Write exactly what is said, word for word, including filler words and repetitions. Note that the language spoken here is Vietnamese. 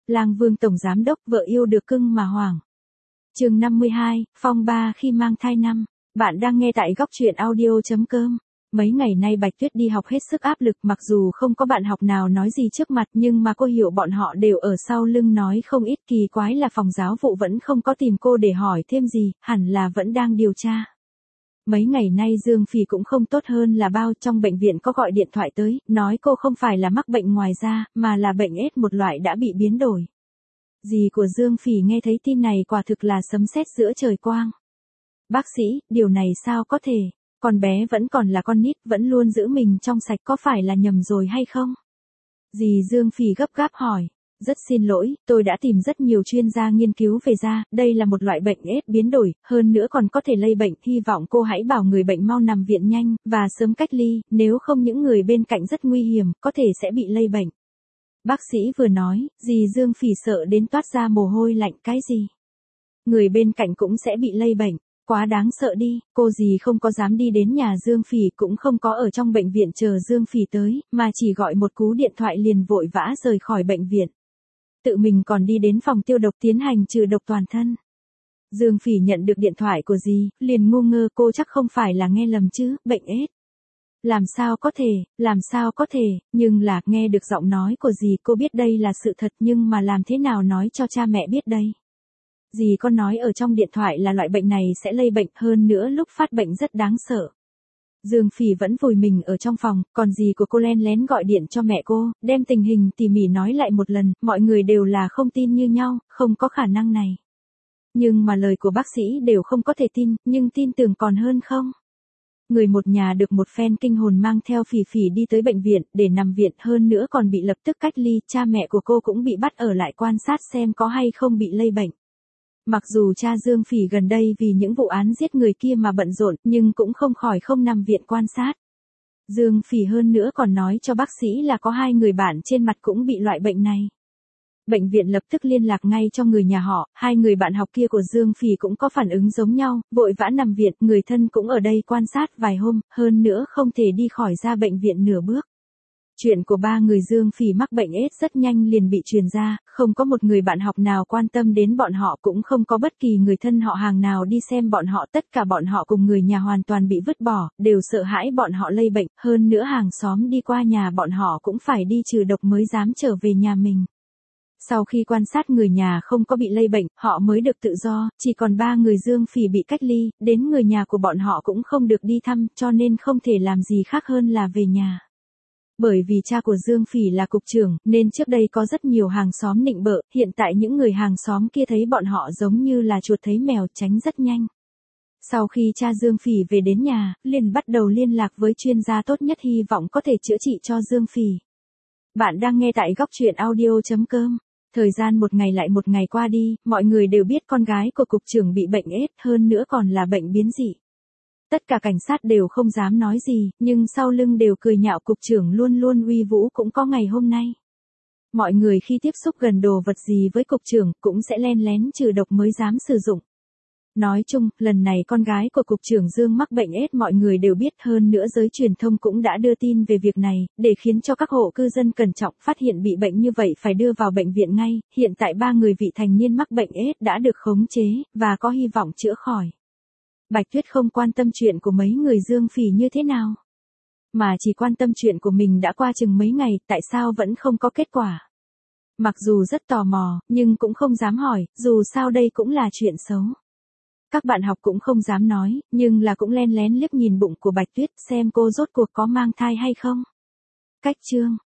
Lang Vương tổng giám đốc vợ yêu được cưng mà hoảng. Chương năm mươi hai, phong ba khi mang thai năm. Bạn đang nghe tại góc truyện audio chấm com. Mấy ngày nay Bạch Tuyết đi học hết sức áp lực, mặc dù không có bạn học nào nói gì trước mặt nhưng mà cô hiểu bọn họ đều ở sau lưng nói không ít. Kỳ quái là phòng giáo vụ vẫn không có tìm cô để hỏi thêm gì, hẳn là vẫn đang điều tra. Mấy ngày nay Dương Phỉ cũng không tốt hơn là bao, trong bệnh viện có gọi điện thoại tới, nói cô không phải là mắc bệnh ngoài da, mà là bệnh ết một loại đã bị biến đổi. Dì của Dương Phỉ nghe thấy tin này quả thực là sấm sét giữa trời quang. Bác sĩ, điều này sao có thể, con bé vẫn còn là con nít, vẫn luôn giữ mình trong sạch, có phải là nhầm rồi hay không? Dì Dương Phỉ gấp gáp hỏi. Rất xin lỗi, tôi đã tìm rất nhiều chuyên gia nghiên cứu về da, đây là một loại bệnh ết biến đổi, hơn nữa còn có thể lây bệnh, hy vọng cô hãy bảo người bệnh mau nằm viện nhanh, và sớm cách ly, nếu không những người bên cạnh rất nguy hiểm, có thể sẽ bị lây bệnh. Bác sĩ vừa nói, dì Dương Phỉ sợ đến toát ra mồ hôi lạnh. Cái gì? Người bên cạnh cũng sẽ bị lây bệnh, quá đáng sợ đi. Cô dì không có dám đi đến nhà Dương Phỉ, cũng không có ở trong bệnh viện chờ Dương Phỉ tới, mà chỉ gọi một cú điện thoại liền vội vã rời khỏi bệnh viện. Tự mình còn đi đến phòng tiêu độc tiến hành trừ độc toàn thân. Dương Phỉ nhận được điện thoại của dì, liền ngu ngơ, cô chắc không phải là nghe lầm chứ, bệnh ết. Làm sao có thể, làm sao có thể, nhưng là, nghe được giọng nói của dì, cô biết đây là sự thật, nhưng mà làm thế nào nói cho cha mẹ biết đây? Dì có nói ở trong điện thoại là loại bệnh này sẽ lây bệnh, hơn nữa lúc phát bệnh rất đáng sợ. Dương Phỉ vẫn vùi mình ở trong phòng, còn dì của cô len lén gọi điện cho mẹ cô, đem tình hình tỉ mỉ nói lại một lần, mọi người đều là không tin như nhau, không có khả năng này. Nhưng mà lời của bác sĩ đều không có thể tin, nhưng tin tưởng còn hơn không. Người một nhà được một phen kinh hồn mang theo Phỉ Phỉ đi tới bệnh viện, để nằm viện, hơn nữa còn bị lập tức cách ly, cha mẹ của cô cũng bị bắt ở lại quan sát xem có hay không bị lây bệnh. Mặc dù cha Dương Phỉ gần đây vì những vụ án giết người kia mà bận rộn, nhưng cũng không khỏi không nằm viện quan sát. Dương Phỉ hơn nữa còn nói cho bác sĩ là có hai người bạn trên mặt cũng bị loại bệnh này. Bệnh viện lập tức liên lạc ngay cho người nhà họ, hai người bạn học kia của Dương Phỉ cũng có phản ứng giống nhau, vội vã nằm viện, người thân cũng ở đây quan sát vài hôm, hơn nữa không thể đi khỏi ra bệnh viện nửa bước. Chuyện của ba người Dương Phỉ mắc bệnh ết rất nhanh liền bị truyền ra, không có một người bạn học nào quan tâm đến bọn họ, cũng không có bất kỳ người thân họ hàng nào đi xem bọn họ, tất cả bọn họ cùng người nhà hoàn toàn bị vứt bỏ, đều sợ hãi bọn họ lây bệnh, hơn nữa hàng xóm đi qua nhà bọn họ cũng phải đi trừ độc mới dám trở về nhà mình. Sau khi quan sát người nhà không có bị lây bệnh, họ mới được tự do, chỉ còn ba người Dương Phỉ bị cách ly, đến người nhà của bọn họ cũng không được đi thăm, cho nên không thể làm gì khác hơn là về nhà. Bởi vì cha của Dương Phỉ là cục trưởng, nên trước đây có rất nhiều hàng xóm nịnh bợ, hiện tại những người hàng xóm kia thấy bọn họ giống như là chuột thấy mèo, tránh rất nhanh. Sau khi cha Dương Phỉ về đến nhà, liền bắt đầu liên lạc với chuyên gia tốt nhất, hy vọng có thể chữa trị cho Dương Phỉ. Bạn đang nghe tại góc truyện audio chấm com. Thời gian một ngày lại một ngày qua đi, mọi người đều biết con gái của cục trưởng bị bệnh ết, hơn nữa còn là bệnh biến dị. Tất cả cảnh sát đều không dám nói gì, nhưng sau lưng đều cười nhạo cục trưởng luôn luôn uy vũ cũng có ngày hôm nay. Mọi người khi tiếp xúc gần đồ vật gì với cục trưởng, cũng sẽ len lén trừ độc mới dám sử dụng. Nói chung, lần này con gái của cục trưởng Dương mắc bệnh ết mọi người đều biết, hơn nữa giới truyền thông cũng đã đưa tin về việc này, để khiến cho các hộ cư dân cẩn trọng, phát hiện bị bệnh như vậy phải đưa vào bệnh viện ngay. Hiện tại ba người vị thành niên mắc bệnh ết đã được khống chế, và có hy vọng chữa khỏi. Bạch Tuyết không quan tâm chuyện của mấy người Dương Phỉ như thế nào, mà chỉ quan tâm chuyện của mình đã qua chừng mấy ngày, tại sao vẫn không có kết quả. Mặc dù rất tò mò, nhưng cũng không dám hỏi, dù sao đây cũng là chuyện xấu. Các bạn học cũng không dám nói, nhưng là cũng len lén liếc nhìn bụng của Bạch Tuyết xem cô rốt cuộc có mang thai hay không. Cách chương